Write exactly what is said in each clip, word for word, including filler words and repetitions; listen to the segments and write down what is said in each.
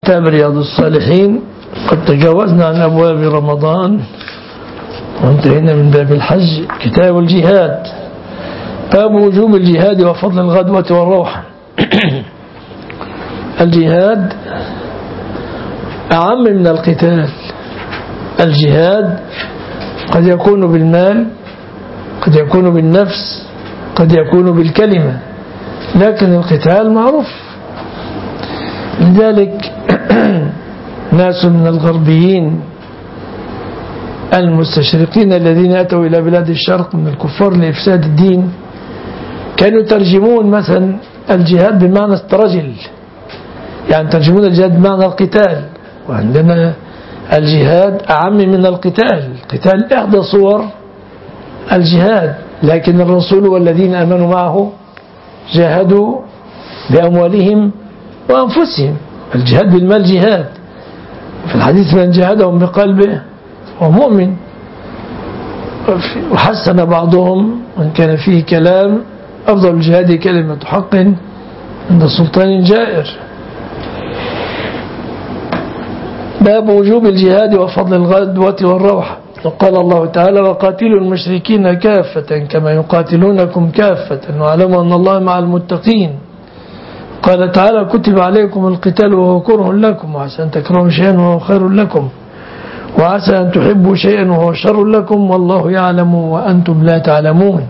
كتاب رياض الصالحين. قد تجاوزنا عن أبواب رمضان وانتهينا من باب الحج. كتاب الجهاد، باب وجوب الجهاد وفضل الغدوة والروحة. الجهاد أعم من القتال. الجهاد قد يكون بالمال، قد يكون بالنفس، قد يكون بالكلمة، لكن القتال معروف. لذلك ناس من الغربيين المستشرقين الذين أتوا إلى بلاد الشرق من الكفار لإفساد الدين كانوا ترجمون مثلا الجهاد بمعنى الرجل، يعني ترجمون الجهاد بمعنى القتال، وعندنا الجهاد أعم من القتال. القتال إحدى صور الجهاد، لكن الرسول والذين آمنوا معه جاهدوا بأموالهم وأنفسهم. الجهاد بالمال جهاد، في الحديث من جاهدهم بقلبه ومؤمن. وحسن بعضهم من كان فيه كلام أفضل الجهاد كلمة حق عند سلطان جائر. باب وجوب الجهاد وفضل الغدوة والروحة. وقال الله تعالى: وقاتلوا المشركين كافة كما يقاتلونكم كافة واعلموا أن الله مع المتقين. قال تعالى: كتب عليكم القتال وهو كره لكم وعسى أن تكرهوا شيئا وهو خير لكم وعسى أن تحبوا شيئا وهو شر لكم والله يعلم وأنتم لا تعلمون.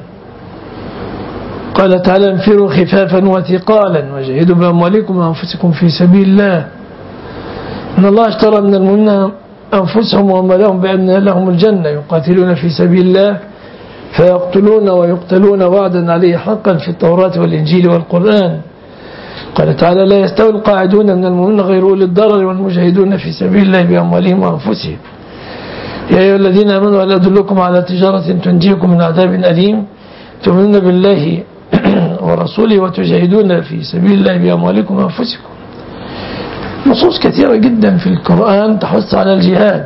قال تعالى: انفروا خفافا وثقالا وجاهدوا بأموالكم وأنفسكم في سبيل الله إن الله اشترى من المؤمنين أنفسهم وأموالهم بأن لهم الجنة يقاتلون في سبيل الله فيقتلون ويقتلون وعدا عليه حقا في التوراة والإنجيل والقرآن. قال تعالى: لا يستوي القاعدون من المؤمنين غير أولي الضرر والمجاهدون في سبيل الله بأموالهم وأنفسهم. يا أيها الذين آمنوا هل أدلكم على تجارة تنجيكم من عذاب أليم تؤمنون بالله ورسوله وتجاهدون في سبيل الله بأموالكم وأنفسكم. نصوص كثيرة جدا في القرآن تحث على الجهاد.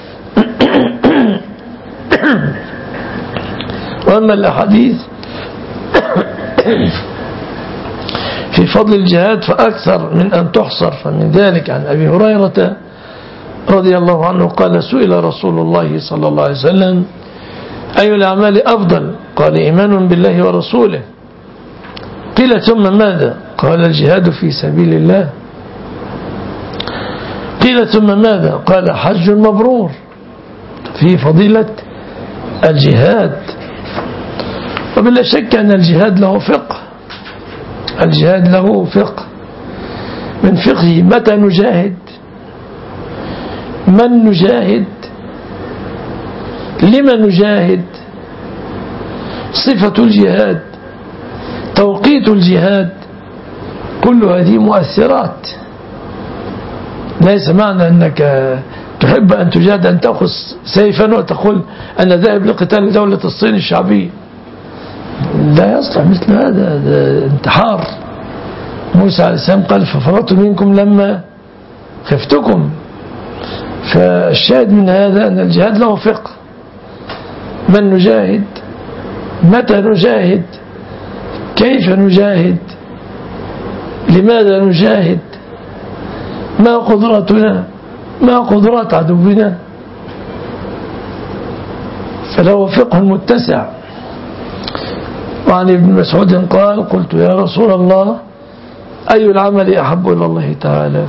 وأما الأحاديث في فضل الجهاد فأكثر من أن تحصر. فمن ذلك عن أبي هريرة رضي الله عنه قال: سئل رسول الله صلى الله عليه وسلم: أي الأعمال أفضل؟ قال: إيمان بالله ورسوله. قيل: ثم ماذا؟ قال: الجهاد في سبيل الله. قيل: ثم ماذا؟ قال: حج مبرور. في فضيلة الجهاد. وبلا شك أن الجهاد له فقه. الجهاد له فقه. من فقهه متى نجاهد، من نجاهد، لمن نجاهد، صفة الجهاد، توقيت الجهاد، كل هذه مؤثرات. ليس معنى أنك تحب أن تجاهد أن تأخذ سيفا وتقول أنا ذاهب لقتال دولة الصين الشعبية. لا يصلح مثل هذا، هذا انتحار. موسى عليه السلام قال: ففررت منكم لما خفتكم. فالشاهد من هذا أن الجهاد له فقه. من نجاهد، متى نجاهد، كيف نجاهد، لماذا نجاهد، ما قدراتنا، ما قدرات عدونا. فله فقه متسع. وعن ابن مسعود قال: قلت يا رسول الله أي العمل أحب إلى الله تعالى؟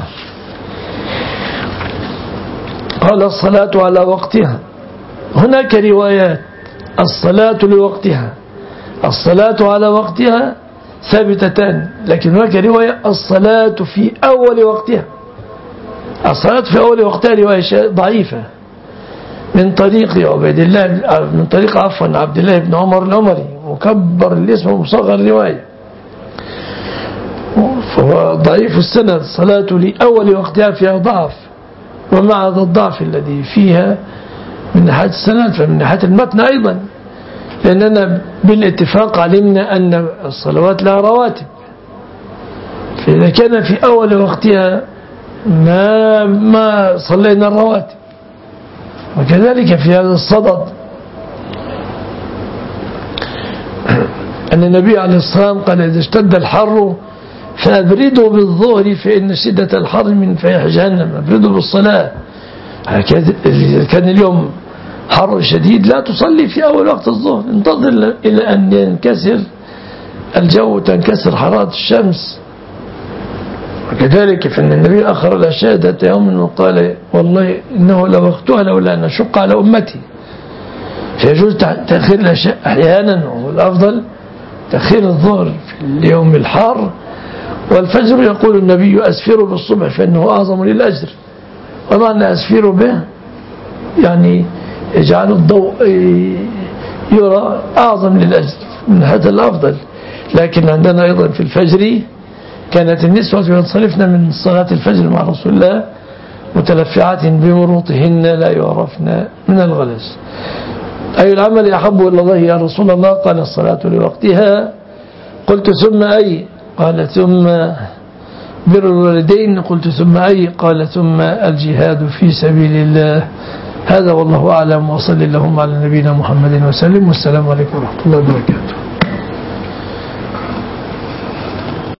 قال: الصلاة على وقتها. هناك روايات: الصلاة لوقتها، الصلاة على وقتها ثابتتان، لكن هناك رواية الصلاة في أول وقتها. الصلاة في أول وقتها رواية ضعيفة من طريق عبيد الله من طريق عفوا عبد الله بن عمر العمري، مكبر الاسم ومصغر الرواية، فهو ضعيف السند. الصلاة لأول وقتها فيها ضعف، ومع هذا الضعف الذي فيها من ناحية السند فمن ناحية المتن أيضا، لأننا بالاتفاق علمنا أن الصلوات لها رواتب. فإذا كان في أول وقتها ما ما صلينا الرواتب. وكذلك في هذا الصدد أن النبي عليه الصلاة والسلام قال: إذا اشتد الحر فأبردوا بالظهر فإن شدة الحر من فيح جهنم. أبردوا بالصلاة. إذا كان اليوم حر شديد لا تصلي في أول وقت الظهر، انتظر إلى أن ينكسر الجو وتنكسر حرارة الشمس. وكذلك فإن النبي أخر العشاء ذات يوم وقال والله إنه لوقتها لولا أن أشق على أمتي. فيجوز تأخير العشاء أحيانا، والأفضل تأخير الظهر في اليوم الحار. والفجر يقول النبي أسفروا بالصبح فإنه أعظم للأجر. ومعنى أسفروا به يعني يجعل الضوء يرى أعظم للأجر، من هذا الأفضل. لكن عندنا أيضا في الفجر كانت النسوة ينصرفن من صلاة الفجر مع رسول الله متلفعات بمروطهن لا يعرفن من الغلس. أي العمل أحب إلى الله يا رسول الله؟ قال الصلاة لوقتها. قلت ثم أي؟ قال ثم بر الوالدين. قلت ثم أي؟ قال ثم الجهاد في سبيل الله. هذا والله أعلم، وصل اللهم على نبينا محمد وسلم، والسلام عليكم ورحمة الله وبركاته.